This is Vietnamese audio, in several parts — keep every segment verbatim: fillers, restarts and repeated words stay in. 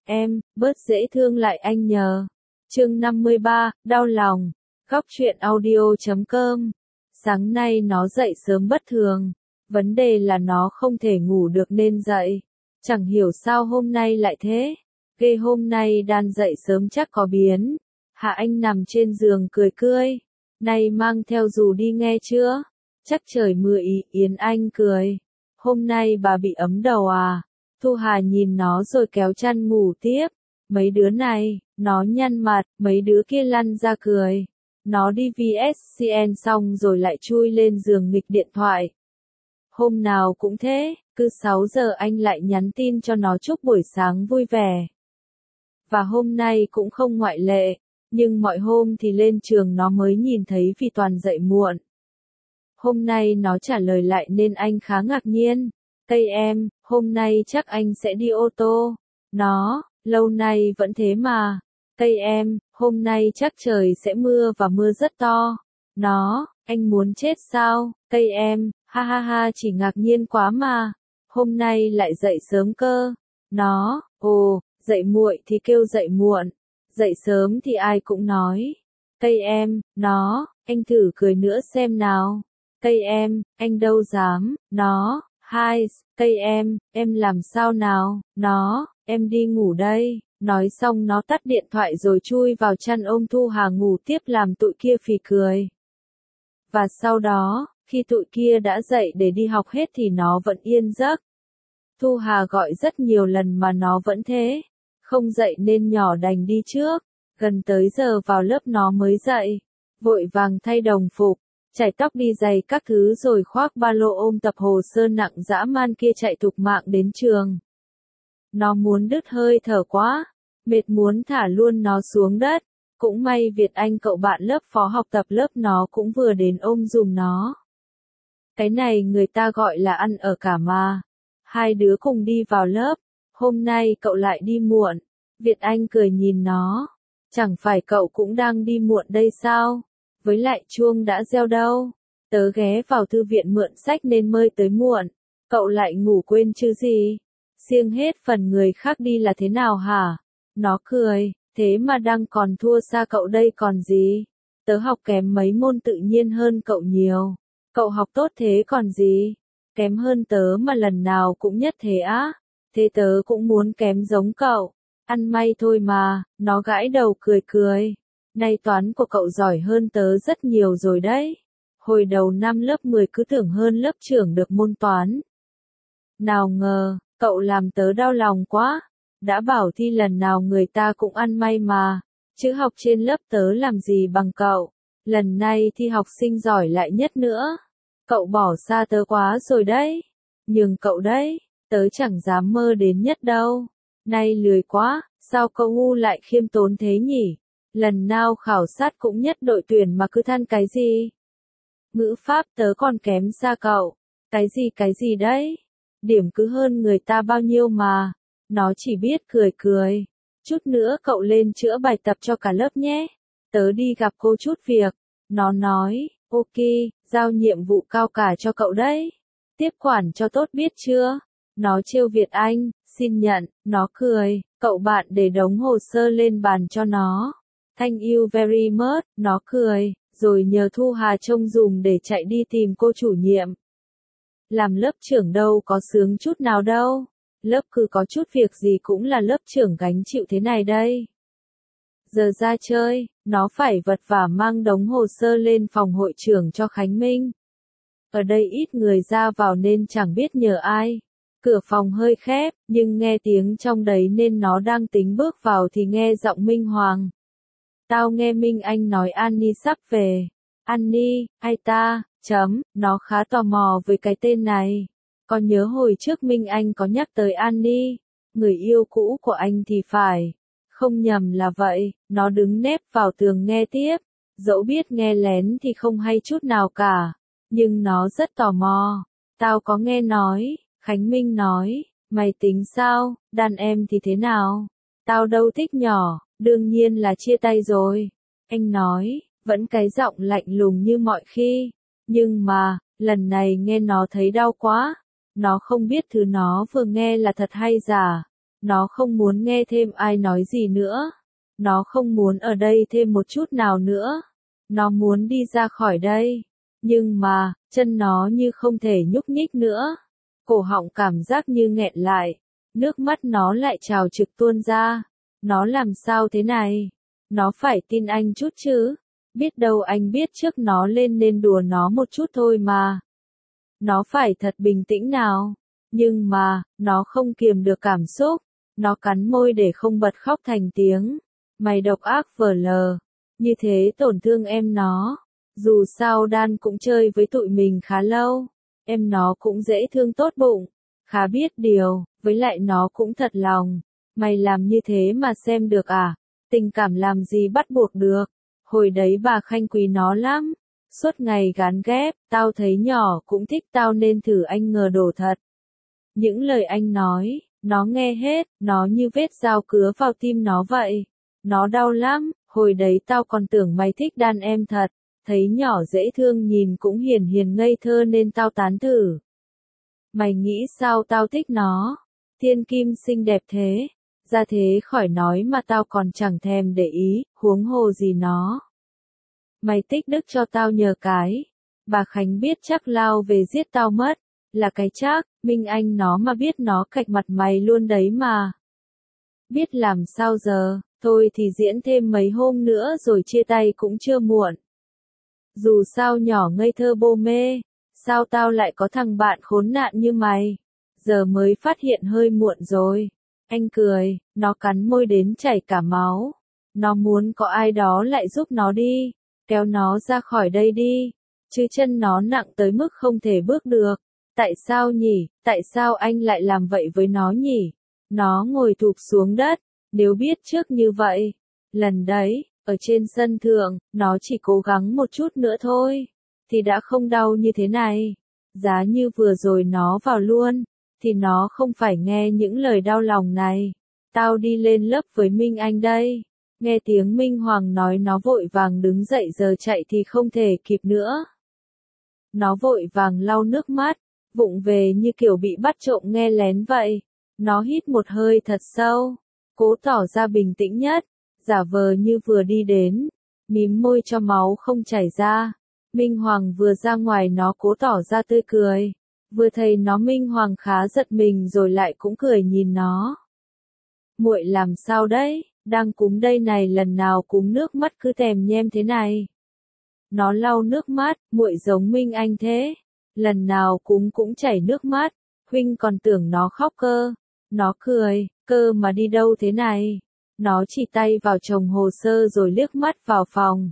Em, bớt dễ thương lại anh nhờ. Chương năm mươi ba, đau lòng. Góc truyện audio chấm com. Sáng nay nó dậy sớm bất thường. Vấn đề là nó không thể ngủ được nên dậy. Chẳng hiểu sao hôm nay lại thế. Ghê, hôm nay đàn dậy sớm chắc có biến. Hạ Anh nằm trên giường cười cười. Này mang theo dù đi nghe chưa? Chắc trời mưa ý, Yến Anh cười. Hôm nay bà bị ấm đầu à? Thu Hà nhìn nó rồi kéo chăn ngủ tiếp. Mấy đứa này, nó nhăn mặt, mấy đứa kia lăn ra cười. Nó đi vê ét xê en xong rồi lại chui lên giường nghịch điện thoại. Hôm nào cũng thế, cứ sáu giờ anh lại nhắn tin cho nó chúc buổi sáng vui vẻ. Và hôm nay cũng không ngoại lệ, nhưng mọi hôm thì lên trường nó mới nhìn thấy vì toàn dậy muộn. Hôm nay nó trả lời lại nên anh khá ngạc nhiên. Tây em, hôm nay chắc anh sẽ đi ô tô. Nó, lâu nay vẫn thế mà. Tây em, hôm nay chắc trời sẽ mưa và mưa rất to. Nó, anh muốn chết sao? Tây em, ha ha ha, chỉ ngạc nhiên quá mà. Hôm nay lại dậy sớm cơ. Nó, ồ, dậy muộn thì kêu dậy muộn. Dậy sớm thì ai cũng nói. Tây em, nó, anh thử cười nữa xem nào. Tây em, anh đâu dám. Nó, hai, Tây em, em làm sao nào? Nó, em đi ngủ đây. Nói xong nó tắt điện thoại rồi chui vào chăn ôm Thu Hà ngủ tiếp làm tụi kia phì cười. Và sau đó, khi tụi kia đã dậy để đi học hết thì nó vẫn yên giấc. Thu Hà gọi rất nhiều lần mà nó vẫn thế. Không dậy nên nhỏ đành đi trước. Gần tới giờ vào lớp nó mới dậy. Vội vàng thay đồng phục, chải tóc đi giày các thứ rồi khoác ba lô ôm tập hồ sơ nặng dã man kia chạy thục mạng đến trường. Nó muốn đứt hơi thở quá, mệt muốn thả luôn nó xuống đất. Cũng may Việt Anh cậu bạn lớp phó học tập lớp nó cũng vừa đến ôm dùm nó. Cái này người ta gọi là ăn ở cả mà. Hai đứa cùng đi vào lớp, hôm nay cậu lại đi muộn. Việt Anh cười nhìn nó. Chẳng phải cậu cũng đang đi muộn đây sao? Với lại chuông đã reo đâu. Tớ ghé vào thư viện mượn sách nên mới tới muộn. Cậu lại ngủ quên chứ gì? Siêng hết phần người khác đi là thế nào hả? Nó cười, thế mà đang còn thua xa cậu đây còn gì? Tớ học kém mấy môn tự nhiên hơn cậu nhiều. Cậu học tốt thế còn gì? Kém hơn tớ mà lần nào cũng nhất thế á? Thế tớ cũng muốn kém giống cậu. Ăn may thôi mà, nó gãi đầu cười cười. Nay toán của cậu giỏi hơn tớ rất nhiều rồi đấy. Hồi đầu năm lớp mười cứ tưởng hơn lớp trưởng được môn toán. Nào ngờ, cậu làm tớ đau lòng quá. Đã bảo thi lần nào người ta cũng ăn may mà. Chứ học trên lớp tớ làm gì bằng cậu. Lần này thi học sinh giỏi lại nhất nữa. Cậu bỏ xa tớ quá rồi đấy. Nhường cậu đấy, tớ chẳng dám mơ đến nhất đâu. Nay lười quá, sao cậu ngu lại khiêm tốn thế nhỉ? Lần nào khảo sát cũng nhất đội tuyển mà cứ than cái gì? Ngữ pháp tớ còn kém xa cậu. Cái gì cái gì đấy? Điểm cứ hơn người ta bao nhiêu mà. Nó chỉ biết cười cười. Chút nữa cậu lên chữa bài tập cho cả lớp nhé. Tớ đi gặp cô chút việc. Nó nói, ok, giao nhiệm vụ cao cả cho cậu đấy. Tiếp quản cho tốt biết chưa? Nó trêu Việt Anh, xin nhận, nó cười, cậu bạn để đống hồ sơ lên bàn cho nó. Thank you very much, nó cười, rồi nhờ Thu Hà trông dùm để chạy đi tìm cô chủ nhiệm. Làm lớp trưởng đâu có sướng chút nào đâu. Lớp cứ có chút việc gì cũng là lớp trưởng gánh chịu thế này đây. Giờ ra chơi, nó phải vật vả mang đống hồ sơ lên phòng hội trưởng cho Khánh Minh. Ở đây ít người ra vào nên chẳng biết nhờ ai. Cửa phòng hơi khép, nhưng nghe tiếng trong đấy nên nó đang tính bước vào thì nghe giọng Minh Hoàng. Tao nghe Minh Anh nói Annie sắp về. Annie, ai ta, chấm, nó khá tò mò với cái tên này. Có nhớ hồi trước Minh Anh có nhắc tới Annie, người yêu cũ của anh thì phải. Không nhầm là vậy, nó đứng nép vào tường nghe tiếp. Dẫu biết nghe lén thì không hay chút nào cả. Nhưng nó rất tò mò. Tao có nghe nói, Khánh Minh nói, mày tính sao, đàn em thì thế nào? Tao đâu thích nhỏ, đương nhiên là chia tay rồi. Anh nói, vẫn cái giọng lạnh lùng như mọi khi. Nhưng mà, lần này nghe nó thấy đau quá. Nó không biết thứ nó vừa nghe là thật hay giả. Nó không muốn nghe thêm ai nói gì nữa. Nó không muốn ở đây thêm một chút nào nữa. Nó muốn đi ra khỏi đây. Nhưng mà, chân nó như không thể nhúc nhích nữa. Cổ họng cảm giác như nghẹn lại. Nước mắt nó lại trào trực tuôn ra. Nó làm sao thế này? Nó phải tin anh chút chứ. Biết đâu anh biết trước nó lên nên đùa nó một chút thôi mà. Nó phải thật bình tĩnh nào. Nhưng mà, nó không kiềm được cảm xúc. Nó cắn môi để không bật khóc thành tiếng. Mày độc ác vờ lờ. Như thế tổn thương em nó. Dù sao Dan cũng chơi với tụi mình khá lâu. Em nó cũng dễ thương tốt bụng. Khá biết điều, với lại nó cũng thật lòng. Mày làm như thế mà xem được à? Tình cảm làm gì bắt buộc được. Hồi đấy bà Khanh quý nó lắm. Suốt ngày gán ghép, tao thấy nhỏ cũng thích tao nên thử anh ngờ đổ thật. Những lời anh nói, nó nghe hết, nó như vết dao cứa vào tim nó vậy. Nó đau lắm, hồi đấy tao còn tưởng mày thích Dan em thật. Thấy nhỏ dễ thương nhìn cũng hiền hiền ngây thơ nên tao tán thử. Mày nghĩ sao tao thích nó? Thiên kim xinh đẹp thế. Ra thế khỏi nói mà tao còn chẳng thèm để ý, huống hồ gì nó. Mày tích đức cho tao nhờ cái. Bà Khánh biết chắc lao về giết tao mất. Là cái chắc, Minh Anh nó mà biết nó cạch mặt mày luôn đấy mà. Biết làm sao giờ, thôi thì diễn thêm mấy hôm nữa rồi chia tay cũng chưa muộn. Dù sao nhỏ ngây thơ bô mê, sao tao lại có thằng bạn khốn nạn như mày? Giờ mới phát hiện hơi muộn rồi. Anh cười, nó cắn môi đến chảy cả máu. Nó muốn có ai đó lại giúp nó đi, kéo nó ra khỏi đây đi. Chứ chân nó nặng tới mức không thể bước được. Tại sao nhỉ, tại sao anh lại làm vậy với nó nhỉ? Nó ngồi thụp xuống đất, nếu biết trước như vậy. Lần đấy, ở trên sân thượng, nó chỉ cố gắng một chút nữa thôi, thì đã không đau như thế này. Giá như vừa rồi nó vào luôn, thì nó không phải nghe những lời đau lòng này. Tao đi lên lớp với Minh Anh đây. Nghe tiếng Minh Hoàng nói nó vội vàng đứng dậy giờ chạy thì không thể kịp nữa. Nó vội vàng lau nước mắt, vụng về như kiểu bị bắt trộm nghe lén vậy. Nó hít một hơi thật sâu, cố tỏ ra bình tĩnh nhất, giả vờ như vừa đi đến, mím môi cho máu không chảy ra. Minh Hoàng vừa ra ngoài nó cố tỏ ra tươi cười, vừa thấy nó Minh Hoàng khá giật mình rồi lại cũng cười nhìn nó. Muội làm sao đấy, đang cúm đây này, lần nào cúm nước mắt cứ tèm nhem thế này. Nó lau nước mắt, muội giống Minh Anh thế, lần nào cúm cũng chảy nước mắt, huynh còn tưởng nó khóc cơ. Nó cười, cơ mà đi đâu thế này. Nó chỉ tay vào chồng hồ sơ rồi liếc mắt vào phòng.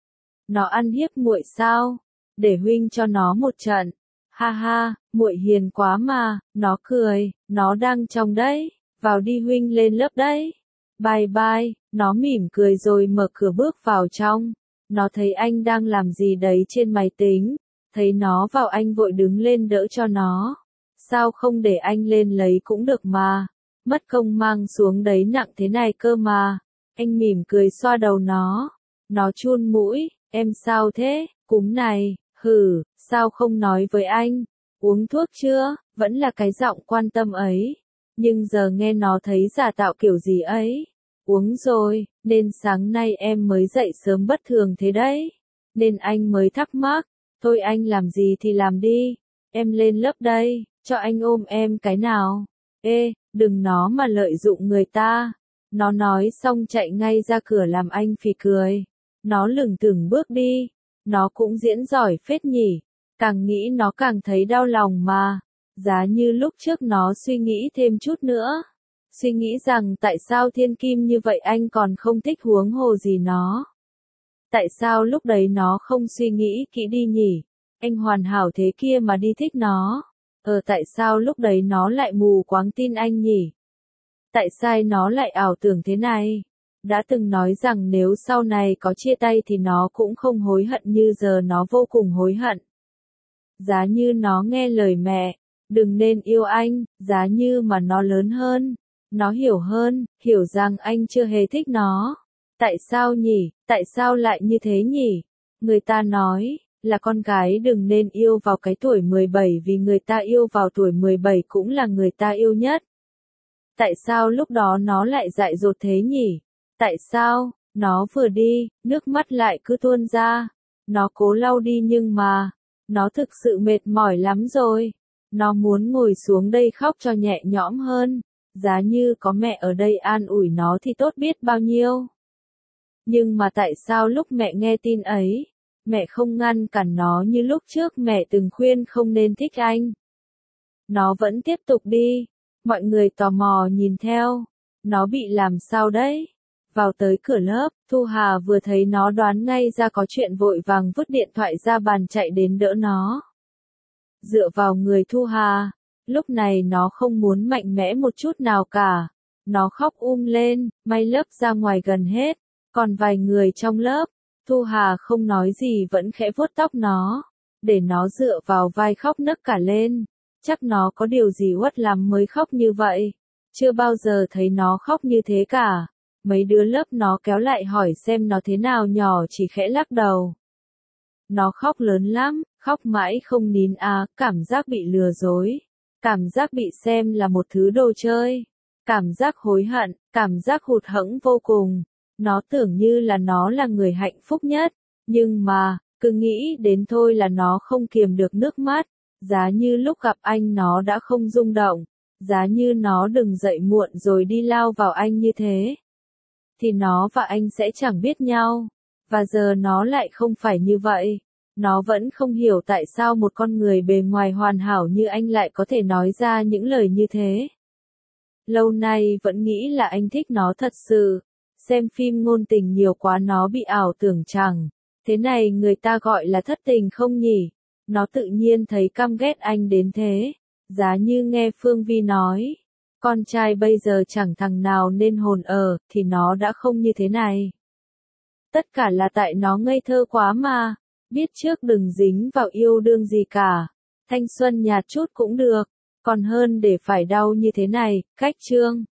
Nó ăn hiếp muội sao? Để huynh cho nó một trận. Ha ha, muội hiền quá mà. Nó cười, nó đang trong đấy. Vào đi huynh lên lớp đấy. Bye bye. Nó mỉm cười rồi mở cửa bước vào trong. Nó thấy anh đang làm gì đấy trên máy tính. Thấy nó vào anh vội đứng lên đỡ cho nó. Sao không để anh lên lấy cũng được mà. Mất công mang xuống đấy nặng thế này cơ mà. Anh mỉm cười xoa đầu nó. Nó chun mũi, em sao thế, cúm này, hừ, sao không nói với anh. Uống thuốc chưa, vẫn là cái giọng quan tâm ấy. Nhưng giờ nghe nó thấy giả tạo kiểu gì ấy. Uống rồi, nên sáng nay em mới dậy sớm bất thường thế đấy. Nên anh mới thắc mắc. Thôi anh làm gì thì làm đi. Em lên lớp đây, cho anh ôm em cái nào. Ê, đừng nó mà lợi dụng người ta. Nó nói xong chạy ngay ra cửa làm anh phì cười. Nó lửng thửng bước đi. Nó cũng diễn giỏi phết nhỉ. Càng nghĩ nó càng thấy đau lòng mà. Giá như lúc trước nó suy nghĩ thêm chút nữa. Suy nghĩ rằng tại sao thiên kim như vậy anh còn không thích, huống hồ gì nó. Tại sao lúc đấy nó không suy nghĩ kỹ đi nhỉ? Anh hoàn hảo thế kia mà đi thích nó. Ờ tại sao lúc đấy nó lại mù quáng tin anh nhỉ? Tại sao nó lại ảo tưởng thế này? Đã từng nói rằng nếu sau này có chia tay thì nó cũng không hối hận như giờ nó vô cùng hối hận. Giá như nó nghe lời mẹ, đừng nên yêu anh, giá như mà nó lớn hơn, nó hiểu hơn, hiểu rằng anh chưa hề thích nó. Tại sao nhỉ, tại sao lại như thế nhỉ? Người ta nói, là con gái đừng nên yêu vào cái tuổi mười bảy vì người ta yêu vào tuổi mười bảy cũng là người ta yêu nhất. Tại sao lúc đó nó lại dại dột thế nhỉ? Tại sao? Nó vừa đi, nước mắt lại cứ tuôn ra. Nó cố lau đi nhưng mà, nó thực sự mệt mỏi lắm rồi. Nó muốn ngồi xuống đây khóc cho nhẹ nhõm hơn. Giá như có mẹ ở đây an ủi nó thì tốt biết bao nhiêu. Nhưng mà tại sao lúc mẹ nghe tin ấy, mẹ không ngăn cản nó như lúc trước mẹ từng khuyên không nên thích anh? Nó vẫn tiếp tục đi. Mọi người tò mò nhìn theo. Nó bị làm sao đấy? Vào tới cửa lớp, Thu Hà vừa thấy nó đoán ngay ra có chuyện vội vàng vứt điện thoại ra bàn chạy đến đỡ nó. Dựa vào người Thu Hà, lúc này nó không muốn mạnh mẽ một chút nào cả. Nó khóc um lên, may lớp ra ngoài gần hết. Còn vài người trong lớp, Thu Hà không nói gì vẫn khẽ vuốt tóc nó, để nó dựa vào vai khóc nấc cả lên. Chắc nó có điều gì uất lắm mới khóc như vậy. Chưa bao giờ thấy nó khóc như thế cả. Mấy đứa lớp nó kéo lại hỏi xem nó thế nào, nhỏ chỉ khẽ lắc đầu. Nó khóc lớn lắm, khóc mãi không nín à, cảm giác bị lừa dối. Cảm giác bị xem là một thứ đồ chơi. Cảm giác hối hận, cảm giác hụt hẫng vô cùng. Nó tưởng như là nó là người hạnh phúc nhất. Nhưng mà, cứ nghĩ đến thôi là nó không kiềm được nước mắt. Giá như lúc gặp anh nó đã không rung động. Giá như nó đừng dậy muộn rồi đi lao vào anh như thế. Thì nó và anh sẽ chẳng biết nhau. Và giờ nó lại không phải như vậy. Nó vẫn không hiểu tại sao một con người bề ngoài hoàn hảo như anh lại có thể nói ra những lời như thế. Lâu nay vẫn nghĩ là anh thích nó thật sự. Xem phim ngôn tình nhiều quá nó bị ảo tưởng chẳng. Thế này người ta gọi là thất tình không nhỉ? Nó tự nhiên thấy căm ghét anh đến thế. Giá như nghe Phương Vi nói, con trai bây giờ chẳng thằng nào nên hồn ở, thì nó đã không như thế này. Tất cả là tại nó ngây thơ quá mà. Biết trước đừng dính vào yêu đương gì cả. Thanh xuân nhạt chút cũng được. Còn hơn để phải đau như thế này. Cách chương